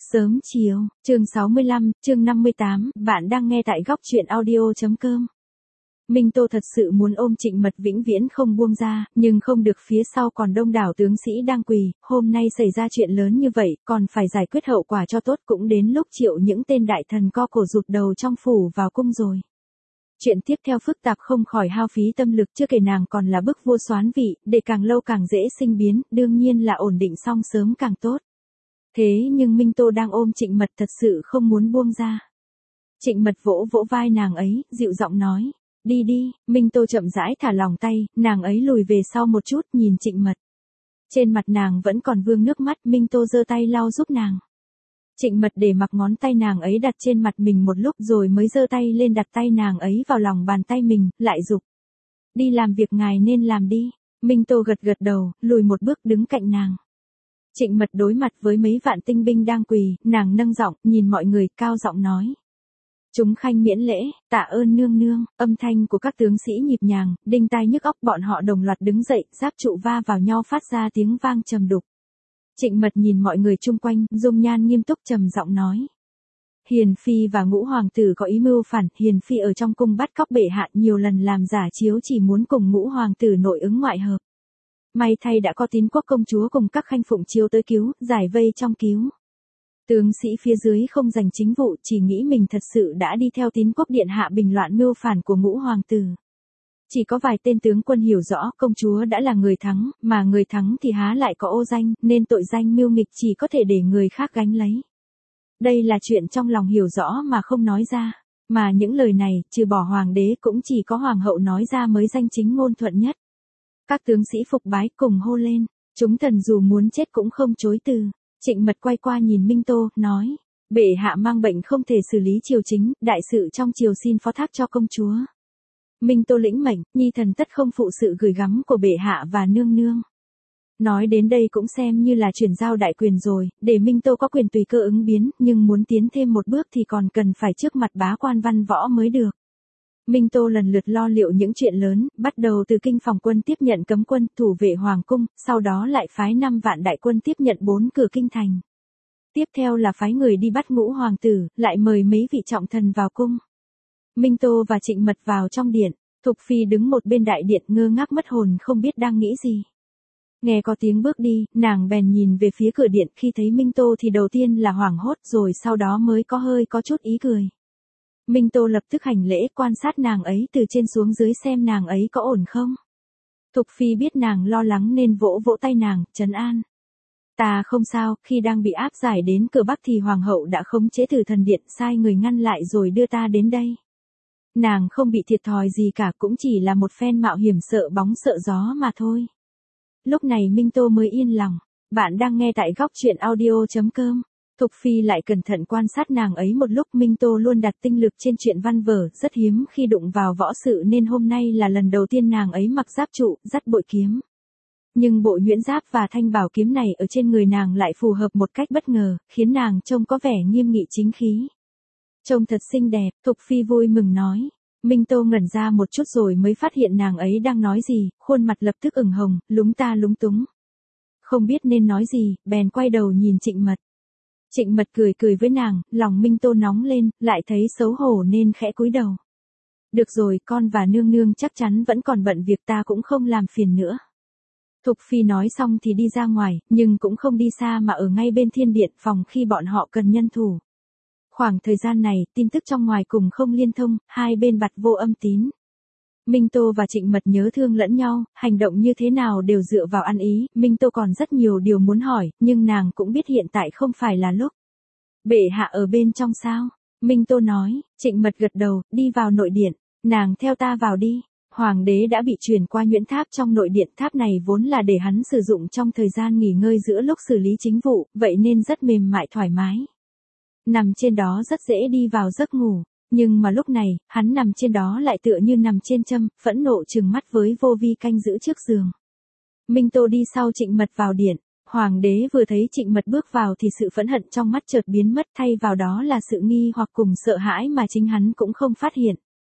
Sớm chiều, chương 65, chương 58, bạn đang nghe tại góc truyện audio.com. Minh Tô thật sự muốn ôm Trịnh Mật vĩnh viễn không buông ra, nhưng không được, phía sau còn đông đảo tướng sĩ đang quỳ, hôm nay xảy ra chuyện lớn như vậy, còn phải giải quyết hậu quả cho tốt, cũng đến lúc triệu những tên đại thần co cổ rụt đầu trong phủ vào cung rồi. Chuyện tiếp theo phức tạp không khỏi hao phí tâm lực, chưa kể nàng còn là bức vua soán vị, để càng lâu càng dễ sinh biến, đương nhiên là ổn định xong sớm càng tốt. Thế nhưng Minh Tô đang ôm Trịnh Mật thật sự không muốn buông ra. Trịnh Mật vỗ vỗ vai nàng ấy, dịu giọng nói, đi đi. Minh Tô chậm rãi thả lỏng tay, nàng ấy lùi về sau một chút, nhìn Trịnh Mật. Trên mặt nàng vẫn còn vương nước mắt, Minh Tô giơ tay lau giúp nàng. Trịnh Mật để mặc ngón tay nàng ấy đặt trên mặt mình một lúc rồi mới giơ tay lên đặt tay nàng ấy vào lòng bàn tay mình, lại giục. Đi làm việc ngài nên làm đi. Minh Tô gật gật đầu, lùi một bước đứng cạnh nàng. Trịnh Mật đối mặt với mấy vạn tinh binh đang quỳ, nàng nâng giọng, nhìn mọi người, cao giọng nói. Chúng khanh miễn lễ, tạ ơn nương nương. Âm thanh của các tướng sĩ nhịp nhàng, đinh tai nhức óc, bọn họ đồng loạt đứng dậy, giáp trụ va vào nhau phát ra tiếng vang trầm đục. Trịnh Mật nhìn mọi người chung quanh, dung nhan nghiêm túc trầm giọng nói. Hiền phi và ngũ hoàng tử có ý mưu phản, hiền phi ở trong cung bắt cóc bệ hạ, nhiều lần làm giả chiếu chỉ muốn cùng ngũ hoàng tử nội ứng ngoại hợp. May thay đã có Tín Quốc công chúa cùng các khanh phụng chiếu tới cứu, giải vây trong cứu. Tướng sĩ phía dưới không giành chính vụ, chỉ nghĩ mình thật sự đã đi theo Tín Quốc điện hạ bình loạn mưu phản của ngũ hoàng tử. Chỉ có vài tên tướng quân hiểu rõ công chúa đã là người thắng, mà người thắng thì há lại có ô danh, nên tội danh mưu nghịch chỉ có thể để người khác gánh lấy. Đây là chuyện trong lòng hiểu rõ mà không nói ra, mà những lời này, trừ bỏ hoàng đế cũng chỉ có hoàng hậu nói ra mới danh chính ngôn thuận nhất. Các tướng sĩ phục bái cùng hô lên, chúng thần dù muốn chết cũng không chối từ. Trịnh Mật quay qua nhìn Minh Tô, nói, bệ hạ mang bệnh không thể xử lý triều chính, đại sự trong triều xin phó thác cho công chúa. Minh Tô lĩnh mệnh, nhi thần tất không phụ sự gửi gắm của bệ hạ và nương nương. Nói đến đây cũng xem như là chuyển giao đại quyền rồi, để Minh Tô có quyền tùy cơ ứng biến, nhưng muốn tiến thêm một bước thì còn cần phải trước mặt bá quan văn võ mới được. Minh Tô lần lượt lo liệu những chuyện lớn, bắt đầu từ kinh phòng quân tiếp nhận cấm quân, thủ vệ hoàng cung, sau đó lại phái 5 vạn đại quân tiếp nhận 4 cửa kinh thành. Tiếp theo là phái người đi bắt ngũ hoàng tử, lại mời mấy vị trọng thần vào cung. Minh Tô và Trịnh Mật vào trong điện, Thục Phi đứng một bên đại điện ngơ ngác mất hồn không biết đang nghĩ gì. Nghe có tiếng bước đi, nàng bèn nhìn về phía cửa điện, khi thấy Minh Tô thì đầu tiên là hoảng hốt rồi sau đó mới có chút ý cười. Minh Tô lập tức hành lễ, quan sát nàng ấy từ trên xuống dưới xem nàng ấy có ổn không. Thục Phi biết nàng lo lắng nên vỗ vỗ tay nàng, trấn an. Ta không sao, khi đang bị áp giải đến cửa Bắc thì hoàng hậu đã khống chế Tử Thần Điện, sai người ngăn lại rồi đưa ta đến đây. Nàng không bị thiệt thòi gì cả, cũng chỉ là một phen mạo hiểm sợ bóng sợ gió mà thôi. Lúc này Minh Tô mới yên lòng. Bạn đang nghe tại góc truyện audio.com. Thục Phi lại cẩn thận quan sát nàng ấy một lúc. Minh Tô luôn đặt tinh lực trên chuyện văn vở, rất hiếm khi đụng vào võ sự nên hôm nay là lần đầu tiên nàng ấy mặc giáp trụ, dắt bội kiếm. Nhưng bộ nhuyễn giáp và thanh bảo kiếm này ở trên người nàng lại phù hợp một cách bất ngờ, khiến nàng trông có vẻ nghiêm nghị chính khí. Trông thật xinh đẹp, Thục Phi vui mừng nói. Minh Tô ngẩn ra một chút rồi mới phát hiện nàng ấy đang nói gì, khuôn mặt lập tức ửng hồng, lúng ta lúng túng. Không biết nên nói gì, bèn quay đầu nhìn Trịnh Mật. Trịnh Mật cười với nàng, lòng Minh Tô nóng lên, lại thấy xấu hổ nên khẽ cúi đầu. Được rồi, con và nương nương chắc chắn vẫn còn bận việc, ta cũng không làm phiền nữa. Thục Phi nói xong thì đi ra ngoài, nhưng cũng không đi xa mà ở ngay bên Thiên Điện phòng khi bọn họ cần nhân thủ. Khoảng thời gian này, tin tức trong ngoài cùng không liên thông, hai bên bặt vô âm tín. Minh Tô và Trịnh Mật nhớ thương lẫn nhau, hành động như thế nào đều dựa vào ăn ý. Minh Tô còn rất nhiều điều muốn hỏi, nhưng nàng cũng biết hiện tại không phải là lúc. Bệ hạ ở bên trong sao? Minh Tô nói. Trịnh Mật gật đầu, đi vào nội điện. Nàng theo ta vào đi. Hoàng đế đã bị truyền qua nhuyễn tháp trong nội điện, tháp này vốn là để hắn sử dụng trong thời gian nghỉ ngơi giữa lúc xử lý chính vụ, vậy nên rất mềm mại thoải mái. Nằm trên đó rất dễ đi vào giấc ngủ, nhưng mà lúc này, hắn nằm trên đó lại tựa như nằm trên châm, phẫn nộ trừng mắt với Vô Vi canh giữ trước giường. Minh Tô đi sau Trịnh Mật vào điện, hoàng đế vừa thấy Trịnh Mật bước vào thì sự phẫn hận trong mắt chợt biến mất, thay vào đó là sự nghi hoặc cùng sợ hãi mà chính hắn cũng không phát hiện.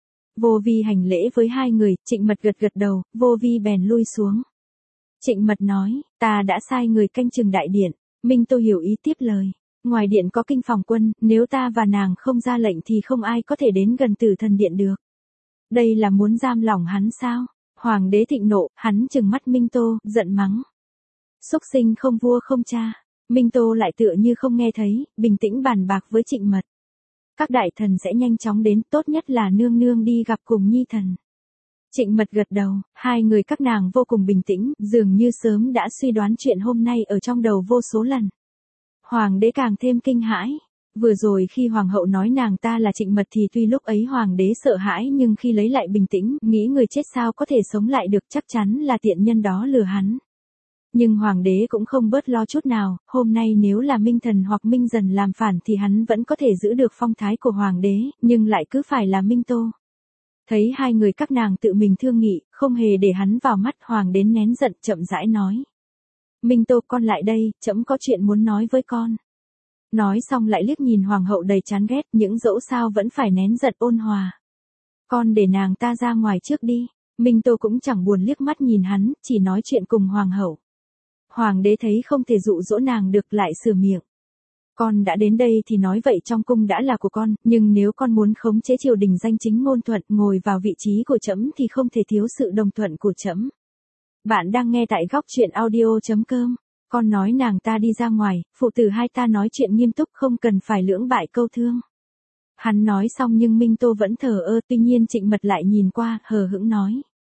Vô Vi hành lễ với hai người, Trịnh Mật gật đầu, Vô Vi bèn lui xuống. Trịnh Mật nói, ta đã sai người canh chừng đại điện. Minh Tô hiểu ý tiếp lời. Ngoài điện có kinh phòng quân, nếu ta và nàng không ra lệnh thì không ai có thể đến gần Tử Thần điện được. Đây là muốn giam lỏng hắn sao? Hoàng đế thịnh nộ, hắn trừng mắt Minh Tô, giận mắng. Xúc sinh không vua không cha. Minh Tô lại tựa như không nghe thấy, bình tĩnh bàn bạc với Trịnh Mật. Các đại thần sẽ nhanh chóng đến, tốt nhất là nương nương đi gặp cùng nhi thần. Trịnh Mật gật đầu, hai người các nàng vô cùng bình tĩnh, dường như sớm đã suy đoán chuyện hôm nay ở trong đầu vô số lần. Hoàng đế càng thêm kinh hãi. Vừa rồi khi hoàng hậu nói nàng ta là Trịnh Mật thì tuy lúc ấy hoàng đế sợ hãi nhưng khi lấy lại bình tĩnh, nghĩ người chết sao có thể sống lại được, chắc chắn là tiện nhân đó lừa hắn. Nhưng hoàng đế cũng không bớt lo chút nào, hôm nay nếu là Minh Thần hoặc Minh Dần làm phản thì hắn vẫn có thể giữ được phong thái của hoàng đế, nhưng lại cứ phải là Minh Tô. Thấy hai người các nàng tự mình thương nghị, không hề để hắn vào mắt, hoàng đế nén giận chậm rãi nói. Minh Tô, con lại đây, trẫm có chuyện muốn nói với con. Nói xong lại liếc nhìn hoàng hậu đầy chán ghét, những dẫu sao vẫn phải nén giận ôn hòa. Con để nàng ta ra ngoài trước đi. Minh Tô cũng chẳng buồn liếc mắt nhìn hắn, chỉ nói chuyện cùng hoàng hậu. Hoàng đế thấy không thể dụ dỗ nàng được lại sửa miệng. Con đã đến đây thì nói vậy trong cung đã là của con, nhưng nếu con muốn khống chế triều đình danh chính ngôn thuận ngồi vào vị trí của trẫm thì không thể thiếu sự đồng thuận của trẫm. Bạn đang nghe tại góc truyện audio.com. Con nói nàng ta đi ra ngoài, phụ tử hai ta nói chuyện nghiêm túc không cần phải lưỡng bại câu thương. Hắn nói xong nhưng Minh Tô vẫn thờ ơ, tuy nhiên Trịnh Mật lại nhìn qua, hờ hững nói.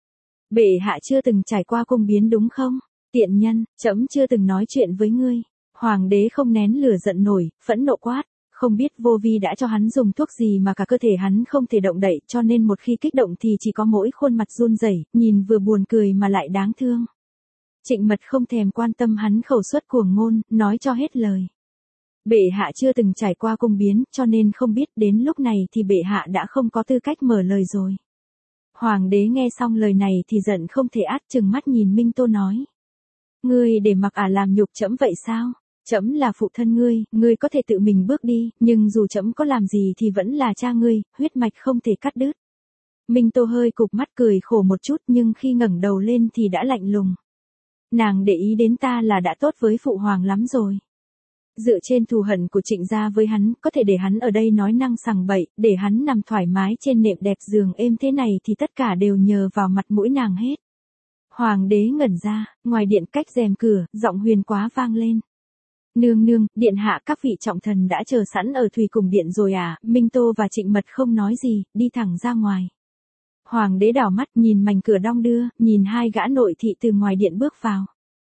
Bệ hạ chưa từng trải qua cung biến đúng không? Tiện nhân, trẫm chưa từng nói chuyện với ngươi. Hoàng đế không nén lửa giận nổi, phẫn nộ quát. Không biết vô vi đã cho hắn dùng thuốc gì mà cả cơ thể hắn không thể động đậy, cho nên một khi kích động thì chỉ có mỗi khuôn mặt run rẩy, nhìn vừa buồn cười mà lại đáng thương. Trịnh Mật không thèm quan tâm hắn khẩu suất cuồng ngôn, nói cho hết lời. Bệ hạ chưa từng trải qua cung biến, cho nên không biết, đến lúc này thì bệ hạ đã không có tư cách mở lời rồi. Hoàng đế nghe xong lời này thì giận không thể át, trừng mắt nhìn Minh Tô nói. Ngươi để mặc làm nhục trẫm vậy sao? Trẫm là phụ thân ngươi có thể tự mình bước đi, nhưng dù trẫm có làm gì thì vẫn là cha ngươi, huyết mạch không thể cắt đứt. Minh Tô hơi cụp mắt cười khổ một chút nhưng khi ngẩng đầu lên thì đã lạnh lùng. Nàng để ý đến ta là đã tốt với phụ hoàng lắm rồi. Dựa trên thù hận của Trịnh gia với hắn, có thể để hắn ở đây nói năng sằng bậy, để hắn nằm thoải mái trên nệm đẹp giường êm thế này thì tất cả đều nhờ vào mặt mũi nàng hết. Hoàng đế ngẩn ra, ngoài điện cách rèm cửa, giọng Huyền Quá vang lên. Nương nương, điện hạ các vị trọng thần đã chờ sẵn ở thủy cùng điện rồi à? Minh Tô và Trịnh Mật không nói gì, đi thẳng ra ngoài. Hoàng đế đảo mắt nhìn mảnh cửa đong đưa, nhìn hai gã nội thị từ ngoài điện bước vào.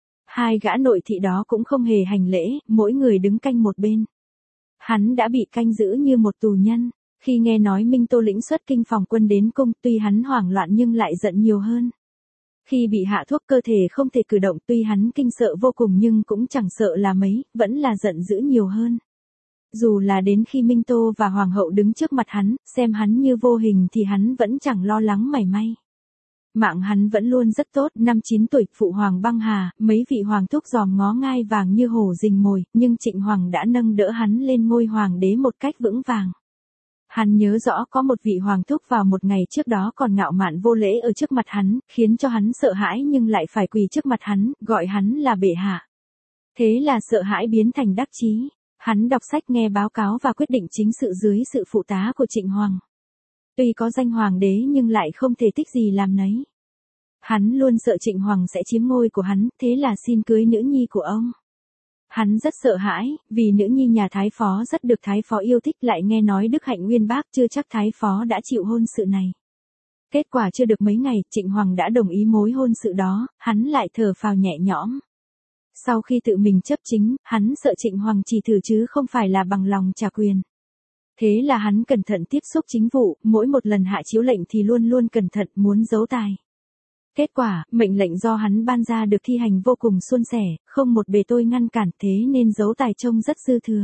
Hai gã nội thị đó cũng không hề hành lễ, mỗi người đứng canh một bên. Hắn đã bị canh giữ như một tù nhân. Khi nghe nói Minh Tô lĩnh xuất kinh phòng quân đến cung, tuy hắn hoảng loạn nhưng lại giận nhiều hơn. Khi bị hạ thuốc cơ thể không thể cử động, tuy hắn kinh sợ vô cùng nhưng cũng chẳng sợ là mấy, vẫn là giận dữ nhiều hơn. Dù là đến khi Minh Tô và Hoàng hậu đứng trước mặt hắn, xem hắn như vô hình thì hắn vẫn chẳng lo lắng mảy may. Mạng hắn vẫn luôn rất tốt, 5-9 tuổi, phụ hoàng băng hà, mấy vị hoàng thúc giòm ngó ngai vàng như hổ rình mồi, nhưng Trịnh Hoàng đã nâng đỡ hắn lên ngôi hoàng đế một cách vững vàng. Hắn nhớ rõ có một vị hoàng thúc vào một ngày trước đó còn ngạo mạn vô lễ ở trước mặt hắn, khiến cho hắn sợ hãi nhưng lại phải quỳ trước mặt hắn, gọi hắn là bệ hạ. Thế là sợ hãi biến thành đắc chí. Hắn đọc sách nghe báo cáo và quyết định chính sự dưới sự phụ tá của Trịnh Hoàng. Tuy có danh hoàng đế nhưng lại không thể thích gì làm nấy. Hắn luôn sợ Trịnh Hoàng sẽ chiếm ngôi của hắn, thế là xin cưới nữ nhi của ông. Hắn rất sợ hãi, vì nữ nhi nhà thái phó rất được thái phó yêu thích, lại nghe nói đức hạnh uyên bác, chưa chắc thái phó đã chịu hôn sự này. Kết quả chưa được mấy ngày, Trịnh Hoàng đã đồng ý mối hôn sự đó, hắn lại thở phào nhẹ nhõm. Sau khi tự mình chấp chính, hắn sợ Trịnh Hoàng chỉ thử chứ không phải là bằng lòng trả quyền. Thế là hắn cẩn thận tiếp xúc chính vụ, mỗi một lần hạ chiếu lệnh thì luôn luôn cẩn thận muốn giấu tài. Kết quả, mệnh lệnh do hắn ban ra được thi hành vô cùng suôn sẻ, không một bề tôi ngăn cản, thế nên giấu tài trông rất dư thừa.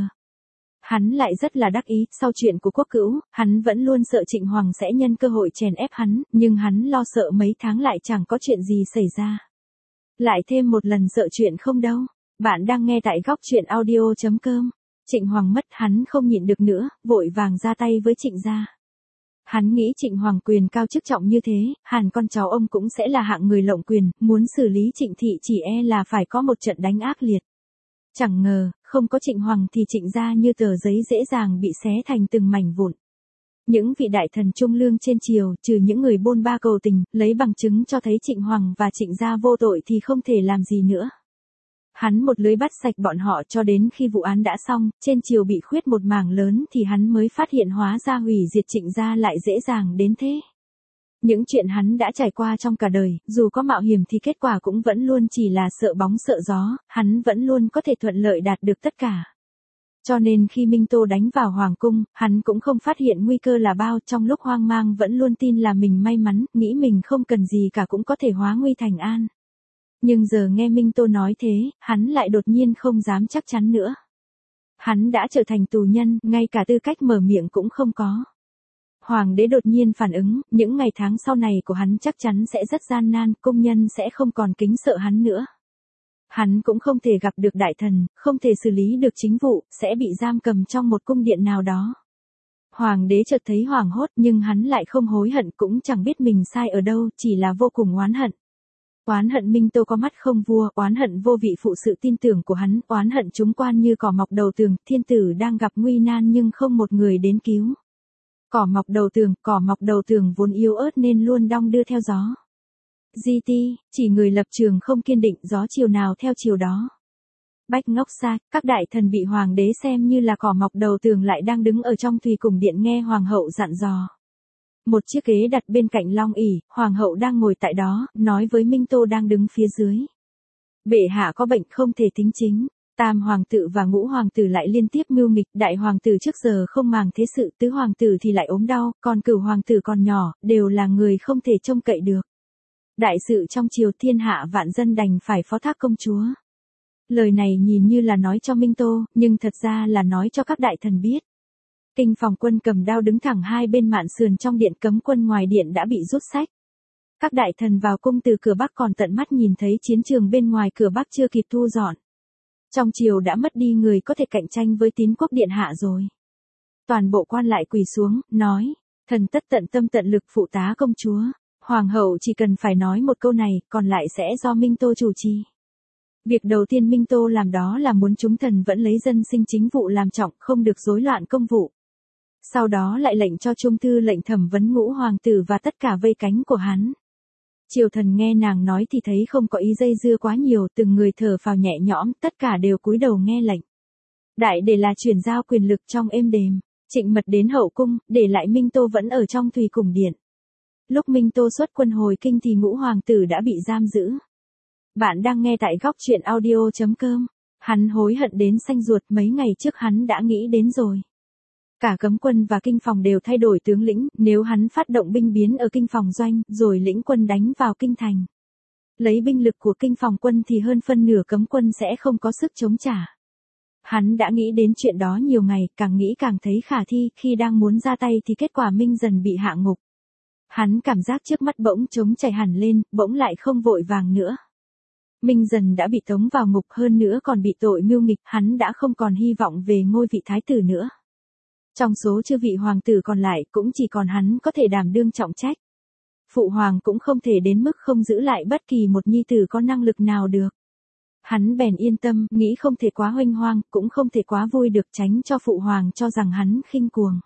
Hắn lại rất là đắc ý, sau chuyện của Quốc Cữu, hắn vẫn luôn sợ Trịnh Hoàng sẽ nhân cơ hội chèn ép hắn, nhưng hắn lo sợ mấy tháng lại chẳng có chuyện gì xảy ra. Lại thêm một lần sợ chuyện không đâu. Bạn đang nghe tại góc truyện audio.com. Trịnh Hoàng mất, hắn không nhịn được nữa, vội vàng ra tay với Trịnh gia. Hắn nghĩ Trịnh Hoàng quyền cao chức trọng như thế, hẳn con cháu ông cũng sẽ là hạng người lộng quyền, muốn xử lý Trịnh thị chỉ e là phải có một trận đánh ác liệt. Chẳng ngờ, không có Trịnh Hoàng thì Trịnh gia như tờ giấy dễ dàng bị xé thành từng mảnh vụn. Những vị đại thần trung lương trên triều, trừ những người bôn ba cầu tình, lấy bằng chứng cho thấy Trịnh Hoàng và Trịnh gia vô tội thì không thể làm gì nữa. Hắn một lưới bắt sạch bọn họ cho đến khi vụ án đã xong, trên triều bị khuyết một mảng lớn thì hắn mới phát hiện hóa ra hủy diệt Trịnh gia lại dễ dàng đến thế. Những chuyện hắn đã trải qua trong cả đời, dù có mạo hiểm thì kết quả cũng vẫn luôn chỉ là sợ bóng sợ gió, hắn vẫn luôn có thể thuận lợi đạt được tất cả. Cho nên khi Minh Tô đánh vào Hoàng cung, hắn cũng không phát hiện nguy cơ là bao, trong lúc hoang mang vẫn luôn tin là mình may mắn, nghĩ mình không cần gì cả cũng có thể hóa nguy thành an. Nhưng giờ nghe Minh Tô nói thế, hắn lại đột nhiên không dám chắc chắn nữa. Hắn đã trở thành tù nhân, ngay cả tư cách mở miệng cũng không có. Hoàng đế đột nhiên phản ứng, những ngày tháng sau này của hắn chắc chắn sẽ rất gian nan, công nhân sẽ không còn kính sợ hắn nữa. Hắn cũng không thể gặp được đại thần, không thể xử lý được chính vụ, sẽ bị giam cầm trong một cung điện nào đó. Hoàng đế chợt thấy hoảng hốt nhưng hắn lại không hối hận cũng chẳng biết mình sai ở đâu, chỉ là vô cùng oán hận. Oán hận Minh Tô có mắt không vua, oán hận vô vị phụ sự tin tưởng của hắn, oán hận chúng quan như cỏ mọc đầu tường, thiên tử đang gặp nguy nan nhưng không một người đến cứu. Cỏ mọc đầu tường vốn yếu ớt nên luôn đong đưa theo gió. GT, chỉ người lập trường không kiên định, gió chiều nào theo chiều đó. Bách ngốc xa, các đại thần bị hoàng đế xem như là cỏ mọc đầu tường lại đang đứng ở trong thùy cùng điện nghe hoàng hậu dặn dò. Một chiếc ghế đặt bên cạnh long ỷ, hoàng hậu đang ngồi tại đó, nói với Minh Tô đang đứng phía dưới. Bệ hạ có bệnh không thể tính chính. Tam hoàng tử và ngũ hoàng tử lại liên tiếp mưu nghịch, đại hoàng tử trước giờ không màng thế sự, tứ hoàng tử thì lại ốm đau, còn cửu hoàng tử còn nhỏ, đều là người không thể trông cậy được. Đại sự trong triều thiên hạ vạn dân đành phải phó thác công chúa. Lời này nhìn như là nói cho Minh Tô, nhưng thật ra là nói cho các đại thần biết. Kinh phòng quân cầm đao đứng thẳng hai bên mạn sườn trong điện, cấm quân ngoài điện đã bị rút sách. Các đại thần vào cung từ cửa bắc còn tận mắt nhìn thấy chiến trường bên ngoài cửa bắc chưa kịp thu dọn. Trong triều đã mất đi người có thể cạnh tranh với Tín quốc điện hạ rồi. Toàn bộ quan lại quỳ xuống, nói, thần tất tận tâm tận lực phụ tá công chúa. Hoàng hậu chỉ cần phải nói một câu này, còn lại sẽ do Minh Tô chủ trì. Việc đầu tiên Minh Tô làm đó là muốn chúng thần vẫn lấy dân sinh chính vụ làm trọng, không được rối loạn công vụ. Sau đó lại lệnh cho trung thư lệnh thẩm vấn ngũ hoàng tử và tất cả vây cánh của hắn. Triều thần nghe nàng nói thì thấy không có ý dây dưa quá nhiều, từng người thở phào nhẹ nhõm, tất cả đều cúi đầu nghe lệnh. Đại để là chuyển giao quyền lực trong êm đềm, Trịnh Mật đến hậu cung, để lại Minh Tô vẫn ở trong thùy cùng điện. Lúc Minh Tô xuất quân hồi kinh thì ngũ hoàng tử đã bị giam giữ. Bạn đang nghe tại góc truyện audio.com. Hắn hối hận đến xanh ruột, mấy ngày trước hắn đã nghĩ đến rồi. Cả cấm quân và kinh phòng đều thay đổi tướng lĩnh, nếu hắn phát động binh biến ở kinh phòng doanh, rồi lĩnh quân đánh vào kinh thành. Lấy binh lực của kinh phòng quân thì hơn phân nửa cấm quân sẽ không có sức chống trả. Hắn đã nghĩ đến chuyện đó nhiều ngày, càng nghĩ càng thấy khả thi, khi đang muốn ra tay thì kết quả Minh Dần bị hạ ngục. Hắn cảm giác trước mắt bỗng trống chảy hẳn lên, bỗng lại không vội vàng nữa. Minh Dần đã bị tống vào ngục, hơn nữa còn bị tội mưu nghịch, hắn đã không còn hy vọng về ngôi vị thái tử nữa. Trong số chư vị hoàng tử còn lại cũng chỉ còn hắn có thể đảm đương trọng trách. Phụ hoàng cũng không thể đến mức không giữ lại bất kỳ một nhi tử có năng lực nào được. Hắn bèn yên tâm, nghĩ không thể quá huênh hoang, cũng không thể quá vui được, tránh cho phụ hoàng cho rằng hắn khinh cuồng.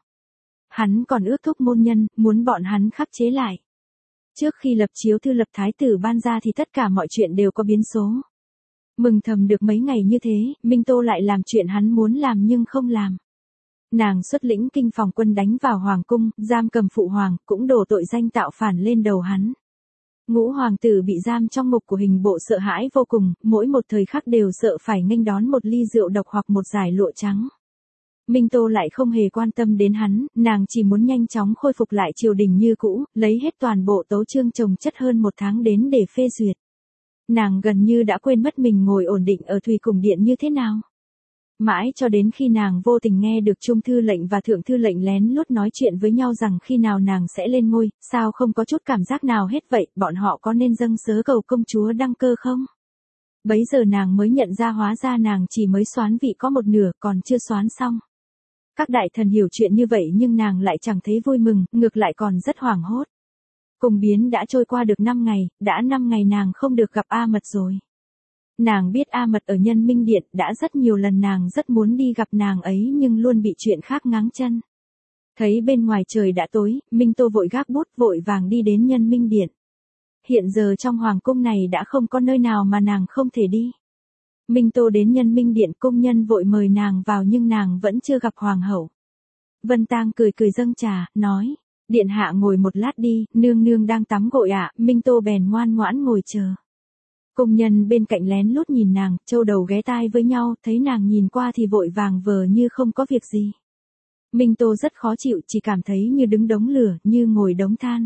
Hắn còn ước thúc môn nhân, muốn bọn hắn khắc chế lại. Trước khi lập chiếu thư lập thái tử ban ra thì tất cả mọi chuyện đều có biến số. Mừng thầm được mấy ngày như thế, Minh Tô lại làm chuyện hắn muốn làm nhưng không làm. Nàng xuất lĩnh kinh phòng quân đánh vào hoàng cung, giam cầm phụ hoàng, cũng đổ tội danh tạo phản lên đầu hắn. Ngũ hoàng tử bị giam trong ngục của hình bộ sợ hãi vô cùng, mỗi một thời khắc đều sợ phải nghênh đón một ly rượu độc hoặc một dải lụa trắng. Minh Tô lại không hề quan tâm đến hắn, nàng chỉ muốn nhanh chóng khôi phục lại triều đình như cũ, lấy hết toàn bộ tấu chương chồng chất hơn một tháng đến để phê duyệt. Nàng gần như đã quên mất mình ngồi ổn định ở thùy cùng điện như thế nào. Mãi cho đến khi nàng vô tình nghe được trung thư lệnh và thượng thư lệnh lén lút nói chuyện với nhau rằng khi nào nàng sẽ lên ngôi, sao không có chút cảm giác nào hết vậy, bọn họ có nên dâng sớ cầu công chúa đăng cơ không? Bấy giờ nàng mới nhận ra hóa ra nàng chỉ mới soán vị có một nửa, còn chưa soán xong. Các đại thần hiểu chuyện như vậy nhưng nàng lại chẳng thấy vui mừng, ngược lại còn rất hoảng hốt. Cùng biến đã trôi qua được 5 ngày, đã 5 ngày nàng không được gặp A Mật rồi. Nàng biết A Mật ở Nhân Minh Điện, đã rất nhiều lần nàng rất muốn đi gặp nàng ấy nhưng luôn bị chuyện khác ngáng chân. Thấy bên ngoài trời đã tối, Minh Tô vội gác bút vội vàng đi đến Nhân Minh Điện. Hiện giờ trong hoàng cung này đã không có nơi nào mà nàng không thể đi. Minh Tô đến Nhân Minh Điện, cung nhân vội mời nàng vào nhưng nàng vẫn chưa gặp hoàng hậu. Vân Tang cười cười dâng trà, nói, điện hạ ngồi một lát đi, nương nương đang tắm gội ạ. Minh Tô bèn ngoan ngoãn ngồi chờ. Cung nhân bên cạnh lén lút nhìn nàng, châu đầu ghé tai với nhau, thấy nàng nhìn qua thì vội vàng vờ như không có việc gì. Minh Tô rất khó chịu, chỉ cảm thấy như đứng đống lửa, như ngồi đống than.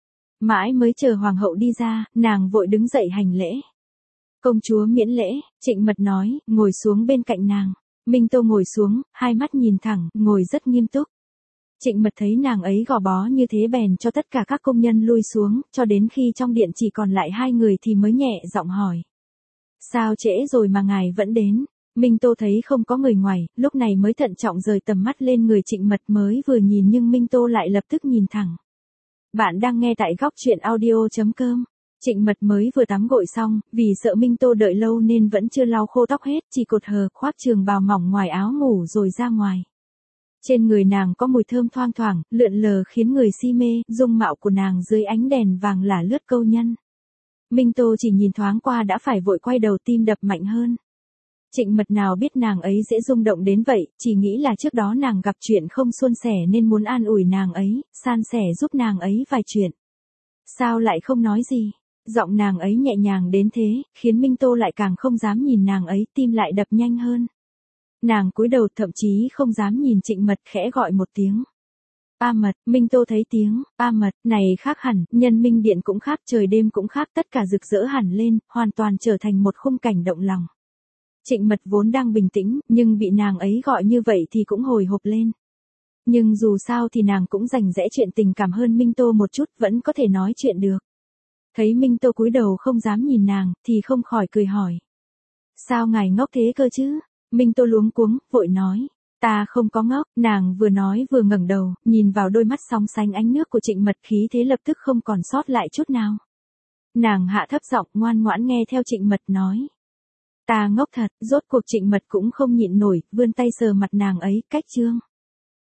Mãi mới chờ hoàng hậu đi ra, nàng vội đứng dậy hành lễ. Công chúa miễn lễ, Trịnh Mật nói, ngồi xuống bên cạnh nàng. Minh Tô ngồi xuống, hai mắt nhìn thẳng, ngồi rất nghiêm túc. Trịnh Mật thấy nàng ấy gò bó như thế bèn cho tất cả các công nhân lui xuống, cho đến khi trong điện chỉ còn lại hai người thì mới nhẹ giọng hỏi. Sao trễ rồi mà ngài vẫn đến? Minh Tô thấy không có người ngoài, lúc này mới thận trọng rời tầm mắt lên người Trịnh Mật, mới vừa nhìn nhưng Minh Tô lại lập tức nhìn thẳng. Bạn đang nghe tại góc truyện audio.com. Trịnh Mật mới vừa tắm gội xong, vì sợ Minh Tô đợi lâu nên vẫn chưa lau khô tóc hết, chỉ cột hờ khoác trường bào mỏng ngoài áo ngủ rồi ra ngoài. Trên người nàng có mùi thơm thoang thoảng, lượn lờ khiến người si mê, dung mạo của nàng dưới ánh đèn vàng lả lướt câu nhân. Minh Tô chỉ nhìn thoáng qua đã phải vội quay đầu, tim đập mạnh hơn. Trịnh Mật nào biết nàng ấy dễ rung động đến vậy, chỉ nghĩ là trước đó nàng gặp chuyện không suôn sẻ nên muốn an ủi nàng ấy, san sẻ giúp nàng ấy vài chuyện. Sao lại không nói gì? Giọng nàng ấy nhẹ nhàng đến thế, khiến Minh Tô lại càng không dám nhìn nàng ấy, tim lại đập nhanh hơn. Nàng cúi đầu, thậm chí không dám nhìn Trịnh Mật, khẽ gọi một tiếng. A Mật. Minh Tô thấy tiếng A Mật này khác hẳn, Nhân Minh Điện cũng khác, trời đêm cũng khác, tất cả rực rỡ hẳn lên, hoàn toàn trở thành một khung cảnh động lòng. Trịnh Mật vốn đang bình tĩnh, nhưng bị nàng ấy gọi như vậy thì cũng hồi hộp lên. Nhưng dù sao thì nàng cũng rành rẽ chuyện tình cảm hơn Minh Tô một chút, vẫn có thể nói chuyện được. Thấy Minh Tô cúi đầu không dám nhìn nàng, thì không khỏi cười hỏi. Sao ngài ngốc thế cơ chứ? Minh Tô luống cuống, vội nói. Ta không có ngốc. Nàng vừa nói vừa ngẩng đầu, nhìn vào đôi mắt sóng sánh ánh nước của Trịnh Mật, khí thế lập tức không còn sót lại chút nào. Nàng hạ thấp giọng, ngoan ngoãn nghe theo Trịnh Mật nói. Ta ngốc thật. Rốt cuộc Trịnh Mật cũng không nhịn nổi, vươn tay sờ mặt nàng ấy, cách trương.